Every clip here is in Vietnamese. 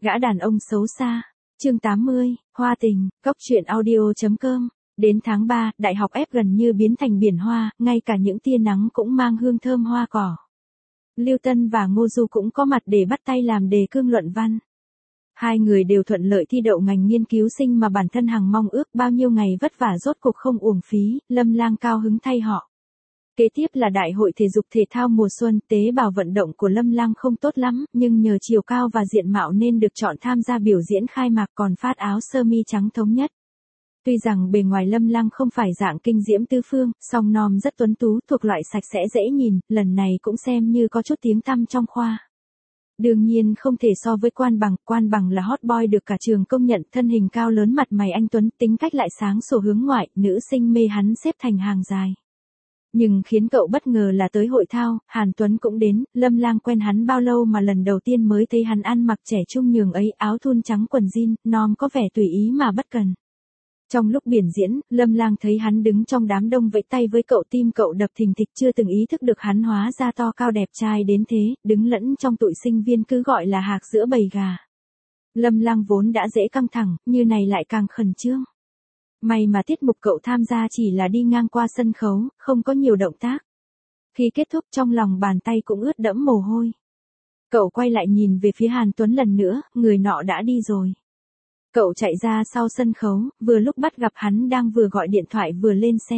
Gã đàn ông xấu xa. Chương 80, Hoa tình, Cốc truyện audio.com. Đến tháng 3, đại học F gần như biến thành biển hoa, ngay cả những tia nắng cũng mang hương thơm hoa cỏ. Lưu Tân và Ngô Du cũng có mặt để bắt tay làm đề cương luận văn. Hai người đều thuận lợi thi đậu ngành nghiên cứu sinh mà bản thân hằng mong ước, bao nhiêu ngày vất vả rốt cuộc không uổng phí. Lâm Lang cao hứng thay họ. Kế tiếp là đại hội thể dục thể thao mùa xuân. Tế bào vận động của Lâm Lang không tốt lắm, nhưng nhờ chiều cao và diện mạo nên được chọn tham gia biểu diễn khai mạc, còn phát áo sơ mi trắng thống nhất. Tuy rằng bề ngoài Lâm Lang không phải dạng kinh diễm tứ phương, song nom rất tuấn tú, thuộc loại sạch sẽ dễ nhìn, lần này cũng xem như có chút tiếng tăm trong khoa. Đương nhiên không thể so với Quan Bằng là hot boy được cả trường công nhận, thân hình cao lớn, mặt mày anh tuấn, tính cách lại sáng sủa hướng ngoại, nữ sinh mê hắn xếp thành hàng dài. Nhưng khiến cậu bất ngờ là tới hội thao, Hàn Tuấn cũng đến. Lâm Lang quen hắn bao lâu mà lần đầu tiên mới thấy hắn ăn mặc trẻ trung nhường ấy, áo thun trắng quần jean, nom có vẻ tùy ý mà bất cần. Trong lúc biểu diễn, Lâm Lang thấy hắn đứng trong đám đông vẫy tay với cậu, tim cậu đập thình thịch, chưa từng ý thức được hắn hóa ra to cao đẹp trai đến thế, đứng lẫn trong tụi sinh viên cứ gọi là hạc giữa bầy gà. Lâm Lang vốn đã dễ căng thẳng, như này lại càng khẩn trương. May mà tiết mục cậu tham gia chỉ là đi ngang qua sân khấu, không có nhiều động tác. Khi kết thúc trong lòng bàn tay cũng ướt đẫm mồ hôi. Cậu quay lại nhìn về phía Hàn Tuấn lần nữa, người nọ đã đi rồi. Cậu chạy ra sau sân khấu, vừa lúc bắt gặp hắn đang vừa gọi điện thoại vừa lên xe.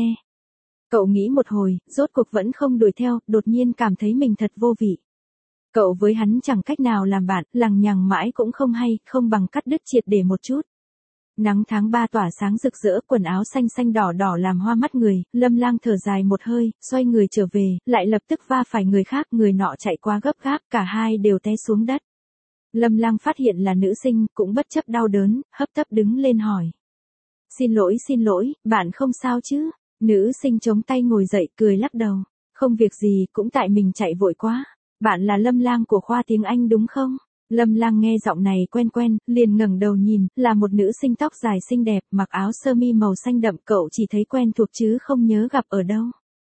Cậu nghĩ một hồi, rốt cuộc vẫn không đuổi theo, đột nhiên cảm thấy mình thật vô vị. Cậu với hắn chẳng cách nào làm bạn, lằng nhằng mãi cũng không hay, không bằng cắt đứt triệt để một chút. Nắng tháng 3 tỏa sáng rực rỡ, quần áo xanh xanh đỏ đỏ làm hoa mắt người. Lâm Lang thở dài một hơi, xoay người trở về, lại lập tức va phải người khác, người nọ chạy qua gấp gáp, cả hai đều té xuống đất. Lâm Lang phát hiện là nữ sinh, cũng bất chấp đau đớn, hấp tấp đứng lên hỏi. Xin lỗi, bạn không sao chứ? Nữ sinh chống tay ngồi dậy, cười lắc đầu. Không việc gì, cũng tại mình chạy vội quá. Bạn là Lâm Lang của khoa tiếng Anh đúng không? Lâm Lang nghe giọng này quen, liền ngẩng đầu nhìn, là một nữ sinh tóc dài xinh đẹp, mặc áo sơ mi màu xanh đậm, cậu chỉ thấy quen thuộc chứ không nhớ gặp ở đâu.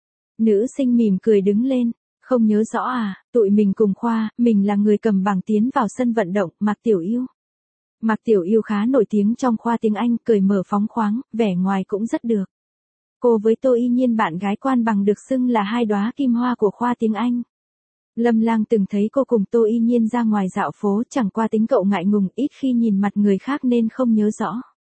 Nữ sinh mỉm cười đứng lên, không nhớ rõ à, tụi mình cùng khoa, mình là người cầm bảng tiến vào sân vận động, Mạc Tiểu Yêu. Mạc Tiểu Yêu khá nổi tiếng trong khoa tiếng Anh, cởi mở phóng khoáng, vẻ ngoài cũng rất được. Cô với Tô Y Nhiên bạn gái Quan Bằng được xưng là hai đóa kim hoa của khoa tiếng Anh. Lâm Lang từng thấy cô cùng Tô Y Nhiên ra ngoài dạo phố, chẳng qua tính cậu ngại ngùng, ít khi nhìn mặt người khác nên không nhớ rõ.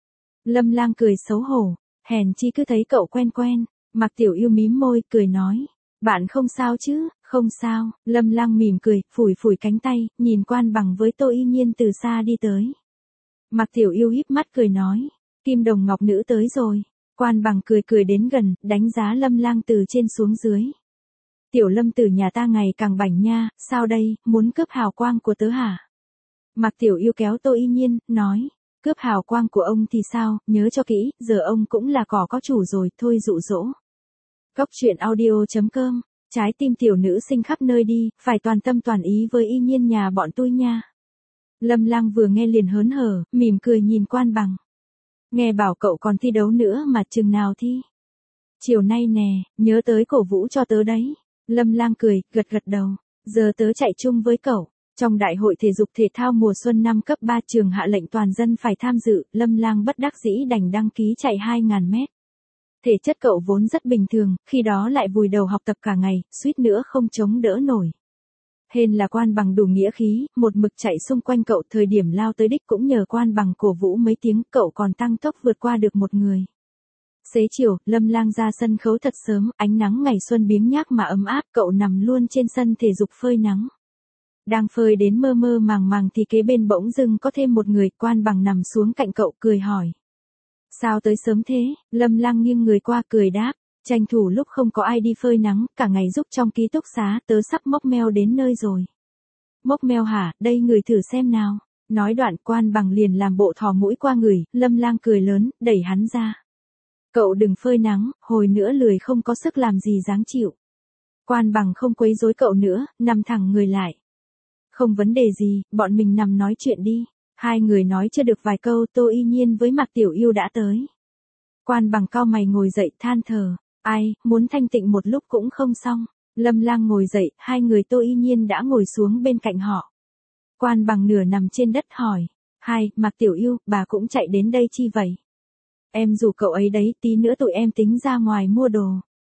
Lâm Lang cười xấu hổ, hèn chi cứ thấy cậu quen. Mạc Tiểu Yêu mím môi, cười nói, bạn không sao chứ? Không sao. Lâm Lang mỉm cười, phủi cánh tay, nhìn Quan Bằng với Tô Y Nhiên từ xa đi tới. Mạc Tiểu Yêu híp mắt cười nói, Kim Đồng Ngọc Nữ tới rồi. Quan Bằng cười đến gần, đánh giá Lâm Lang từ trên xuống dưới. Tiểu Lâm từ nhà ta ngày càng bảnh nha, sao đây, muốn cướp hào quang của tớ hả? Mạc Tiểu Yêu kéo Tô Y Nhiên, nói, cướp hào quang của ông thì sao, nhớ cho kỹ, giờ ông cũng là cỏ có chủ rồi, thôi dụ dỗ. Cốc truyện audio.com, trái tim tiểu nữ sinh khắp nơi đi, phải toàn tâm toàn ý với Y Nhiên nhà bọn tôi nha. Lâm Lang vừa nghe liền hớn hở, mỉm cười nhìn Quan Bằng. Nghe bảo cậu còn thi đấu nữa mà, chừng nào thi? Chiều nay nè, nhớ tới cổ vũ cho tớ đấy. Lâm Lang cười, gật đầu. Giờ tớ chạy chung với cậu. Trong đại hội thể dục thể thao mùa xuân năm cấp 3 trường hạ lệnh toàn dân phải tham dự, Lâm Lang bất đắc dĩ đành đăng ký chạy 2.000 mét. Thể chất cậu vốn rất bình thường, khi đó lại vùi đầu học tập cả ngày, suýt nữa không chống đỡ nổi. Hên là Quan Bằng đủ nghĩa khí, một mực chạy xung quanh cậu, thời điểm lao tới đích cũng nhờ Quan Bằng cổ vũ mấy tiếng, cậu còn tăng tốc vượt qua được một người. Xế chiều, Lâm Lang ra sân khấu thật sớm, ánh nắng ngày xuân biếng nhác mà ấm áp, cậu nằm luôn trên sân thể dục phơi nắng. Đang phơi đến mơ màng thì kế bên bỗng dưng có thêm một người, Quan Bằng nằm xuống cạnh cậu cười hỏi. Sao tới sớm thế? Lâm Lang nghiêng người qua cười đáp, tranh thủ lúc không có ai đi phơi nắng, cả ngày giúp trong ký túc xá, tớ sắp móc meo đến nơi rồi. Móc meo hả, đây người thử xem nào. Nói đoạn Quan Bằng liền làm bộ thò mũi qua người, Lâm Lang cười lớn, đẩy hắn ra. Cậu đừng phơi nắng, hồi nữa lười không có sức làm gì dáng chịu. Quan Bằng không quấy rối cậu nữa, nằm thẳng người lại. Không vấn đề gì, bọn mình nằm nói chuyện đi. Hai người nói chưa được vài câu, Tô Y Nhiên với Mạc Tiểu Yêu đã tới. Quan Bằng cau mày ngồi dậy than thở, ai, muốn thanh tịnh một lúc cũng không xong. Lâm Lang ngồi dậy, hai người Tô Y Nhiên đã ngồi xuống bên cạnh họ. Quan Bằng nửa nằm trên đất hỏi. Hai, Mạc Tiểu Yêu, bà cũng chạy đến đây chi vậy? Em rủ cậu ấy đấy, tí nữa tụi em tính ra ngoài mua đồ.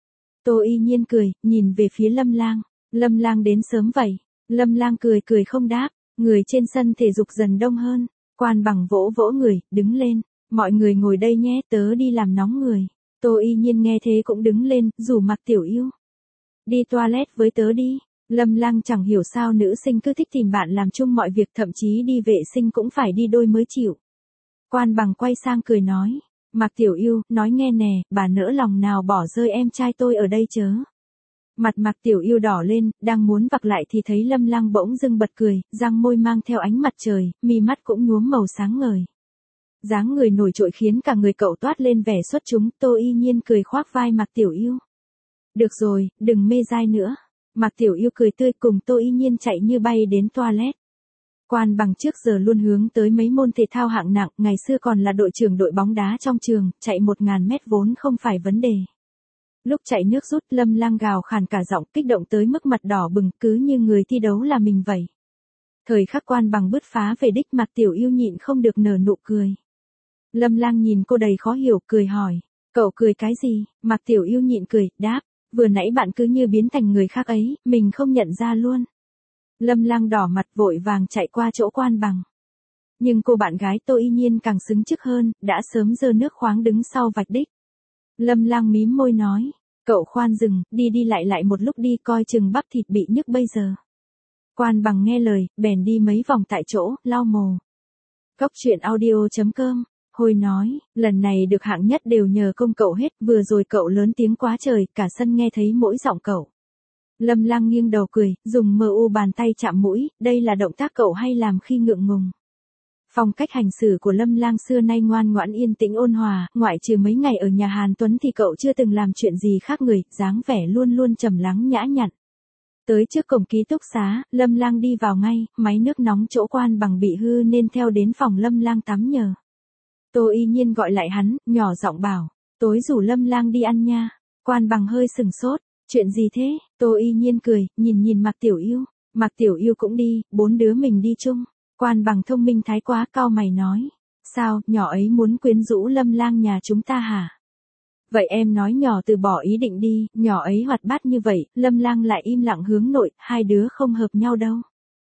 Tô Y Nhiên cười, nhìn về phía Lâm Lang. Lâm Lang đến sớm vậy. Lâm Lang cười cười không đáp. Người trên sân thể dục dần đông hơn. Quan Bằng vỗ vỗ người, đứng lên. Mọi người ngồi đây nhé, tớ đi làm nóng người. Tô Y Nhiên nghe thế cũng đứng lên, rủ Mạc Tiểu Yêu. Đi toilet với tớ đi. Lâm Lang chẳng hiểu sao nữ sinh cứ thích tìm bạn làm chung mọi việc, thậm chí đi vệ sinh cũng phải đi đôi mới chịu. Quan Bằng quay sang cười nói. Mạc Tiểu Yêu, nói nghe nè, bà nỡ lòng nào bỏ rơi em trai tôi ở đây chớ. Mặt Mạc Tiểu Yêu đỏ lên, đang muốn vặc lại thì thấy Lâm Lang bỗng dưng bật cười, răng môi mang theo ánh mặt trời, mi mắt cũng nhuốm màu sáng ngời. Dáng người nổi trội khiến cả người cậu toát lên vẻ xuất chúng. Tô Y Nhiên cười khoác vai Mạc Tiểu Yêu. Được rồi, đừng mê dai nữa. Mạc Tiểu Yêu cười tươi cùng Tô Y Nhiên chạy như bay đến toilet. Quan Bằng trước giờ luôn hướng tới mấy môn thể thao hạng nặng, ngày xưa còn là đội trưởng đội bóng đá trong trường, chạy 1000 mét vốn không phải vấn đề. Lúc chạy nước rút, Lâm Lang gào khàn cả giọng, kích động tới mức mặt đỏ bừng, cứ như người thi đấu là mình vậy. Thời khắc Quan Bằng bứt phá về đích, Mạc Tiểu Yêu nhịn không được nở nụ cười. Lâm Lang nhìn cô đầy khó hiểu, cười hỏi, cậu cười cái gì? Mạc Tiểu Yêu nhịn cười, đáp, vừa nãy bạn cứ như biến thành người khác ấy, mình không nhận ra luôn. Lâm Lang đỏ mặt vội vàng chạy qua chỗ Quan Bằng. Nhưng cô bạn gái Tô Y Nhiên càng xứng chức hơn, đã sớm giơ nước khoáng đứng sau vạch đích. Lâm Lang mím môi nói, cậu khoan dừng, đi đi lại lại một lúc đi, coi chừng bắp thịt bị nhức bây giờ. Quan Bằng nghe lời, bèn đi mấy vòng tại chỗ, lau mồ. Cóc truyện audio.com. Hồi nói, lần này được hạng nhất đều nhờ công cậu hết, vừa rồi cậu lớn tiếng quá trời, cả sân nghe thấy mỗi giọng cậu. Lâm Lang nghiêng đầu cười, dùng bàn tay chạm mũi, đây là động tác cậu hay làm khi ngượng ngùng. Phong cách hành xử của Lâm Lang xưa nay ngoan ngoãn yên tĩnh ôn hòa, ngoại trừ mấy ngày ở nhà Hàn Tuấn thì cậu chưa từng làm chuyện gì khác người, dáng vẻ luôn luôn trầm lắng nhã nhặn. Tới trước cổng ký túc xá, Lâm Lang đi vào ngay, máy nước nóng chỗ Quan Bằng bị hư nên theo đến phòng Lâm Lang tắm nhờ. Tô Y Nhiên gọi lại hắn, nhỏ giọng bảo, tối rủ Lâm Lang đi ăn nha. Quan Bằng hơi sừng sốt, chuyện gì thế? Tô Y Nhiên cười, nhìn Mạc Tiểu Yêu. Mạc Tiểu Yêu cũng đi, 4 đứa mình đi chung. Quan Bằng thông minh thái quá, cau mày nói, sao, nhỏ ấy muốn quyến rũ Lâm Lang nhà chúng ta hả? Vậy em nói nhỏ từ bỏ ý định đi, nhỏ ấy hoạt bát như vậy. Lâm Lang lại im lặng hướng nội, hai đứa không hợp nhau đâu.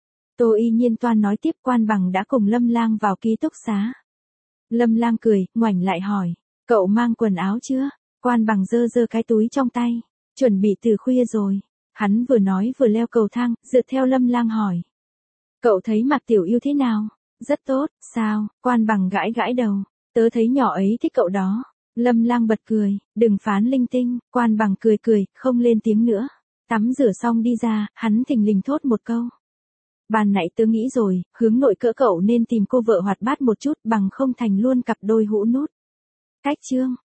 Tô Y Nhiên toan nói tiếp, Quan Bằng đã cùng Lâm Lang vào ký túc xá. Lâm Lang cười, ngoảnh lại hỏi, cậu mang quần áo chưa? Quan Bằng giơ cái túi trong tay, chuẩn bị từ khuya rồi. Hắn vừa nói vừa leo cầu thang, dượt theo Lâm Lang hỏi, cậu thấy Mạc Tiểu Yêu thế nào? Rất tốt, sao? Quan Bằng gãi đầu, tớ thấy nhỏ ấy thích cậu đó. Lâm Lang bật cười, đừng phán linh tinh. Quan Bằng cười, không lên tiếng nữa. Tắm rửa xong đi ra, hắn thình lình thốt một câu. Ban nãy tớ nghĩ rồi, hướng nội cỡ cậu nên tìm cô vợ hoạt bát một chút, bằng không thành luôn cặp đôi hũ nút. Cách chương